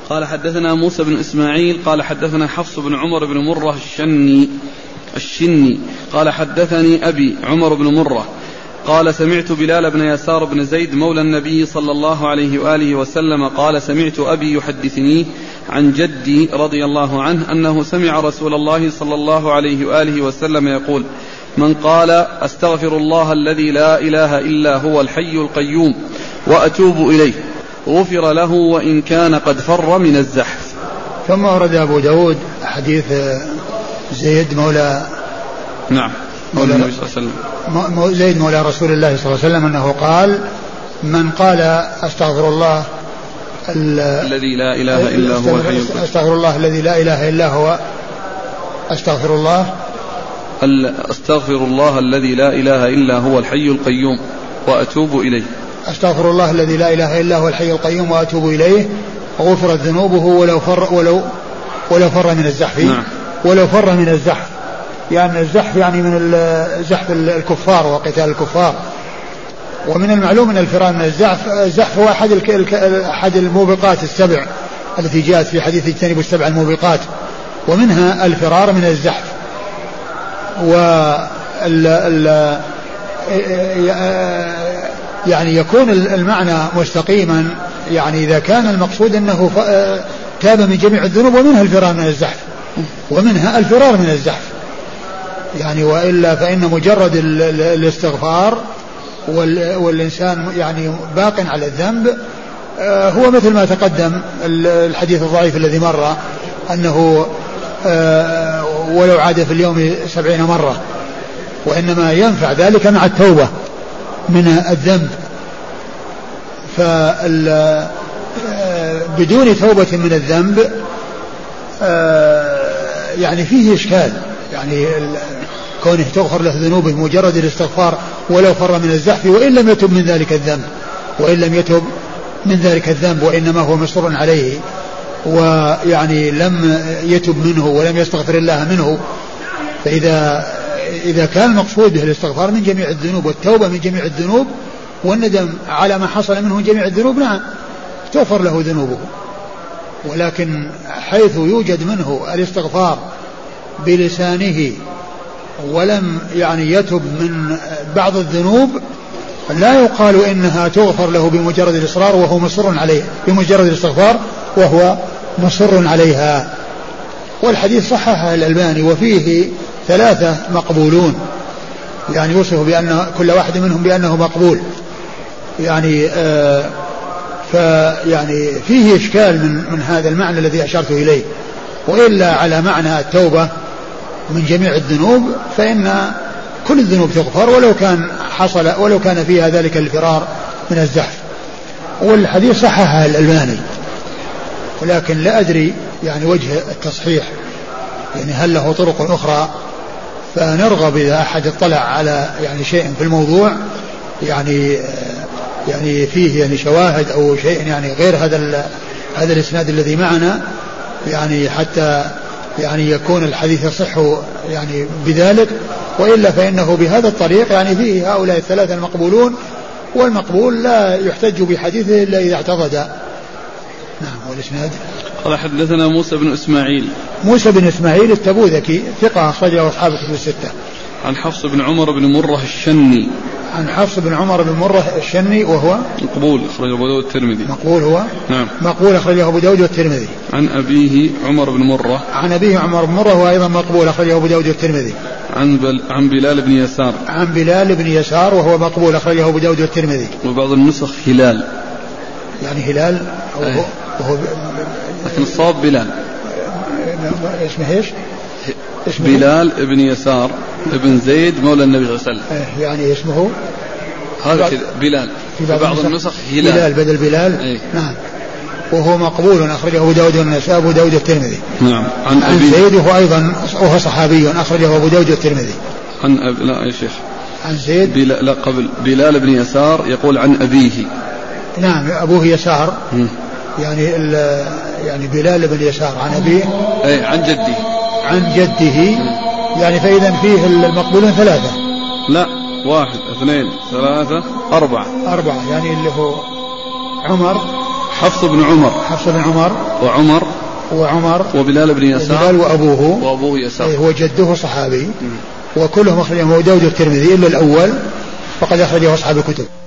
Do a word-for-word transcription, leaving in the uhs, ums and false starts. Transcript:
قال حدثنا موسى بن إسماعيل قال حدثنا حفص بن عمر بن مرة الشني الشني قال حدثني أبي عمر بن مرة قال سمعت بلال بن يسار بن زيد مولى النبي صلى الله عليه وآله وسلم قال سمعت أبي يحدثني عن جدي رضي الله عنه أنه سمع رسول الله صلى الله عليه وآله وسلم يقول من قال أستغفر الله الذي لا إله إلا هو الحي القيوم وأتوب إليه غفر له وإن كان قد فر من الزحف. ثم ورد أبو داود حديث زيد مولى نعم مولى النبي صلى الله عليه وسلم زيد مولى رسول الله صلى الله عليه وسلم أنه قال من قال أستغفر الله الذي لا إله إلا هو الحي القيوم أستغفر الله الذي لا إله إلا هو أستغفر الله أستغفر الله الذي لا إله إلا هو الحي القيوم وأتوب إليه أستغفر الله الذي لا إله إلا هو الحي القيوم وأتوب إليه غفرت ذنوبه ولو فر ولو ولو فر من الزحف. نعم. ولو فر من الزحف يعني الزحف يعني من زحف الكفار وقتال الكفار. ومن المعلوم أن الفرار من الزحف الزحف هو أحد أحد الموبقات السبع التي جاءت في حديث اجتنبوا السبع الموبقات ومنها الفرار من الزحف. وال ال يعني يكون المعنى مستقيما يعني إذا كان المقصود أنه تاب من جميع الذنوب ومنها الفرار من الزحف ومنها الفرار من الزحف يعني وإلا فإن مجرد الاستغفار والإنسان يعني باق على الذنب هو مثل ما تقدم الحديث الضعيف الذي مر أنه ولو عاد في اليوم سبعين مرة وإنما ينفع ذلك مع التوبة من الذنب. فبدون توبة من الذنب يعني فيه إشكال يعني كونه تغفر له ذنوبه مجرد الاستغفار ولو فر من الزحف وإن لم يتب من ذلك الذنب وإن لم يتب من ذلك الذنب وإنما هو مصر عليه ويعني لم يتب منه ولم يستغفر الله منه. فإذا إذا كان المقصود به الاستغفار من جميع الذنوب والتوبة من جميع الذنوب والندم على ما حصل منه من جميع الذنوب نعم تغفر له ذنوبه. ولكن حيث يوجد منه الاستغفار بلسانه ولم يعني يتب من بعض الذنوب لا يقال إنها تغفر له بمجرد الإصرار وهو مصر عليه بمجرد الاستغفار وهو مصر عليها. والحديث صححه الألباني وفيه ثلاثة مقبولون يعني يوصف بأن كل واحد منهم بأنه مقبول يعني آه فيعني فيه إشكال من, من هذا المعنى الذي أشرت إليه. وإلا على معنى التوبة من جميع الذنوب فإن كل الذنوب تغفر ولو كان حصل ولو كان فيها ذلك الفرار من الزحف. والحديث صححه الألباني ولكن لا أدري يعني وجه التصحيح يعني هل له طرق أخرى فنرغب إذا أحد اطلع على يعني شيء في الموضوع يعني يعني فيه يعني شواهد أو شيء يعني غير هذا هذا الإسناد الذي معنا يعني حتى يعني يكون الحديث يصح يعني بذلك. وإلا فإنه بهذا الطريق يعني فيه هؤلاء الثلاثة المقبولون والمقبول لا يحتج بحديثه إلا إذا اعتضد. نعم. والإسناد قال حدثنا موسى بن إسماعيل موسى بن إسماعيل التبوذكي ثقة أخرجه أصحاب الكتب الستة. عن حفص بن عمر بن مرة الشني عن حفص بن عمر بن مرة الشني وهو مقبول أخرجه أبو داود والترمذي. مقبول هو نعم مقبول أخرجه أبو داود والترمذي. عن أبيه عمر بن مرة عن أبيه عمر بن مرة وهو أيضا مقبول أخرجه أبو داود والترمذي. عن بل عن بلال بن يسار عن بلال بن يسار وهو مقبول أخرجه أبو داود والترمذي. وبعض النسخ هلال يعني هلال وهو, وهو لكن الصواب بلال. اسمه ايش؟ اسمه بلال بن يسار ابن زيد مولى النبي صلى الله عليه وسلم. يعني اسمه هذا كذا بلال. في بعض, بعض النسخ هلال. بلال بدل بلال. أي. نعم. وهو مقبول أخرجه أبو داود والنسائي أبو داود والترمذي. نعم. عن, عن زيد وهو أيضا وهو صحابي أخرجه أبو داود والترمذي. عن أب... لا يا شيخ. عن زيد. بلا... لا قبل بلال بن يسار يقول عن أبيه. نعم أبوه يسار. م. يعني ال... يعني بلال بن يسار عن أبيه. أي عن جده. عن جده. يعني فإذا فيه المقبولون ثلاثة. لا واحد اثنين ثلاثة أربعة. أربعة يعني اللي هو عمر حفص بن عمر حفص بن عمر وعمر وعمر وبلال بن يسار بلال وأبوه وأبوه يسار هو جده صحابي. وكلهم أخرجهم أبو داود والترمذي إلا الأول فقد أخرجه أصحاب الكتب.